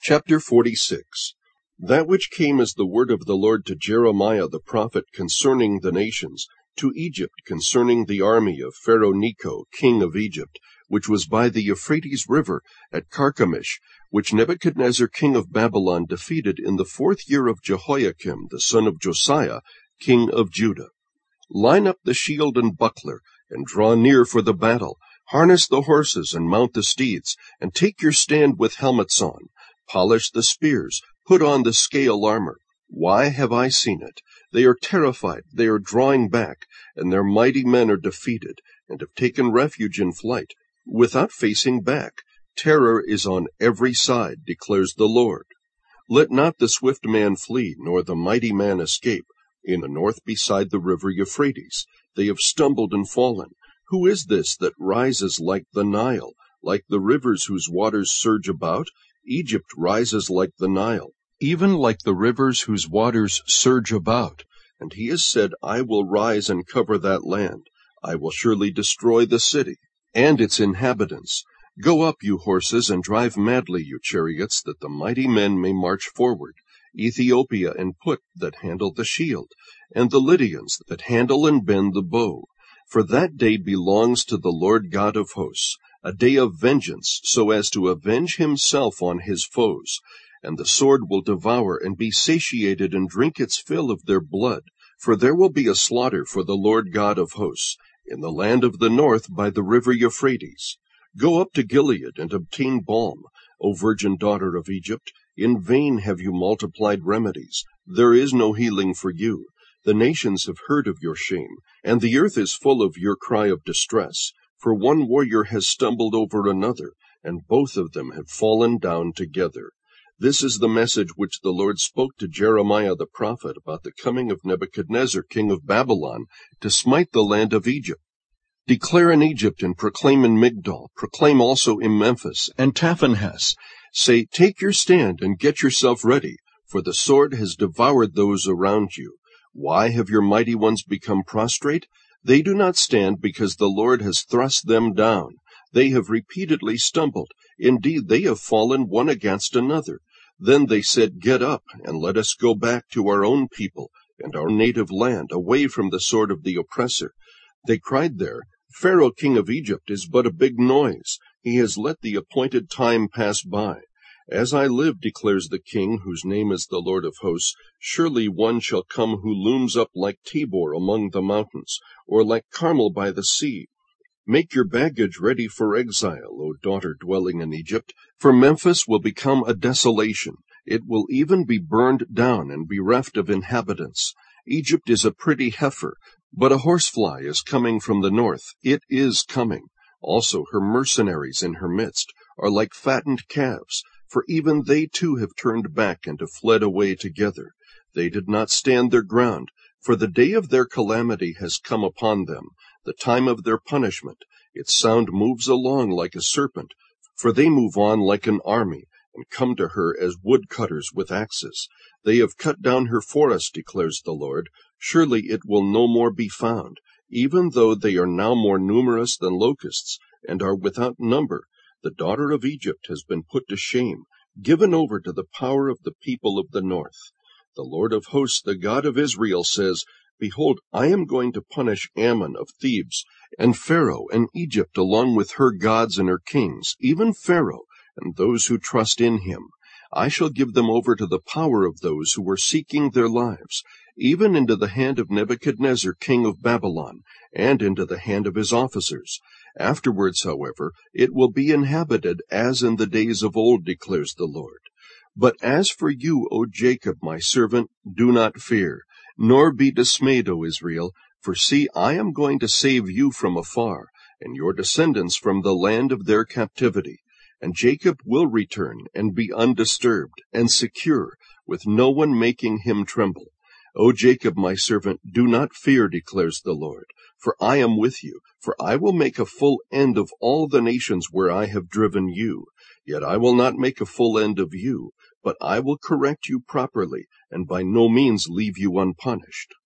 Chapter 46. That which came as the word of the Lord to Jeremiah the prophet concerning the nations, to Egypt concerning the army of Pharaoh Necho, king of Egypt, which was by the Euphrates river at Carchemish, which Nebuchadnezzar king of Babylon defeated in the 4th year of Jehoiakim the son of Josiah, king of Judah. Line up the shield and buckler, and draw near for the battle. Harness the horses and mount the steeds, and take your stand with helmets on. Polish the spears, put on the scale armor. Why have I seen it? They are terrified, they are drawing back, and their mighty men are defeated, and have taken refuge in flight, without facing back. Terror is on every side, declares the Lord. Let not the swift man flee, nor the mighty man escape. In the north beside the river Euphrates, they have stumbled and fallen. Who is this that rises like the Nile, like the rivers whose waters surge about? Egypt rises like the Nile, even like the rivers whose waters surge about. And he has said, I will rise and cover that land. I will surely destroy the city and its inhabitants. Go up, you horses, and drive madly, you chariots, that the mighty men may march forward. Ethiopia and Put that handle the shield, and the Lydians that handle and bend the bow. For that day belongs to the Lord God of hosts, a day of vengeance, so as to avenge himself on his foes. And the sword will devour and be satiated and drink its fill of their blood. For there will be a slaughter for the Lord God of hosts, in the land of the north by the river Euphrates. Go up to Gilead and obtain balm, O virgin daughter of Egypt. In vain have you multiplied remedies. There is no healing for you. The nations have heard of your shame, and the earth is full of your cry of distress. For one warrior has stumbled over another, and both of them have fallen down together. This is the message which the Lord spoke to Jeremiah the prophet about the coming of Nebuchadnezzar king of Babylon to smite the land of Egypt. Declare in Egypt and proclaim in Migdol, proclaim also in Memphis and Tahpanhes. Say, take your stand and get yourself ready, for the sword has devoured those around you. Why have your mighty ones become prostrate? They do not stand because the Lord has thrust them down. They have repeatedly stumbled. Indeed, they have fallen one against another. Then they said, Get up, and let us go back to our own people and our native land, away from the sword of the oppressor. They cried there, Pharaoh king of Egypt is but a big noise. He has let the appointed time pass by. As I live, declares the King, whose name is the Lord of hosts, surely one shall come who looms up like Tabor among the mountains, or like Carmel by the sea. Make your baggage ready for exile, O daughter dwelling in Egypt, for Memphis will become a desolation. It will even be burned down and bereft of inhabitants. Egypt is a pretty heifer, but a horsefly is coming from the north. It is coming. Also her mercenaries in her midst are like fattened calves, for even they too have turned back and have fled away together. They did not stand their ground, for the day of their calamity has come upon them, the time of their punishment. Its sound moves along like a serpent, for they move on like an army, and come to her as woodcutters with axes. They have cut down her forest, declares the Lord. Surely it will no more be found, even though they are now more numerous than locusts, and are without number. The daughter of Egypt has been put to shame, given over to the power of the people of the north. The Lord of hosts, the God of Israel, says, Behold, I am going to punish Ammon of Thebes, and Pharaoh and Egypt along with her gods and her kings, even Pharaoh and those who trust in him. I shall give them over to the power of those who are seeking their lives, even into the hand of Nebuchadnezzar king of Babylon, and into the hand of his officers. Afterwards, however, it will be inhabited as in the days of old, declares the Lord. But as for you, O Jacob, my servant, do not fear, nor be dismayed, O Israel, for see, I am going to save you from afar, and your descendants from the land of their captivity. And Jacob will return and be undisturbed and secure, with no one making him tremble. O Jacob, my servant, do not fear, declares the Lord, for I am with you. For I will make a full end of all the nations where I have driven you. Yet I will not make a full end of you, but I will correct you properly, and by no means leave you unpunished.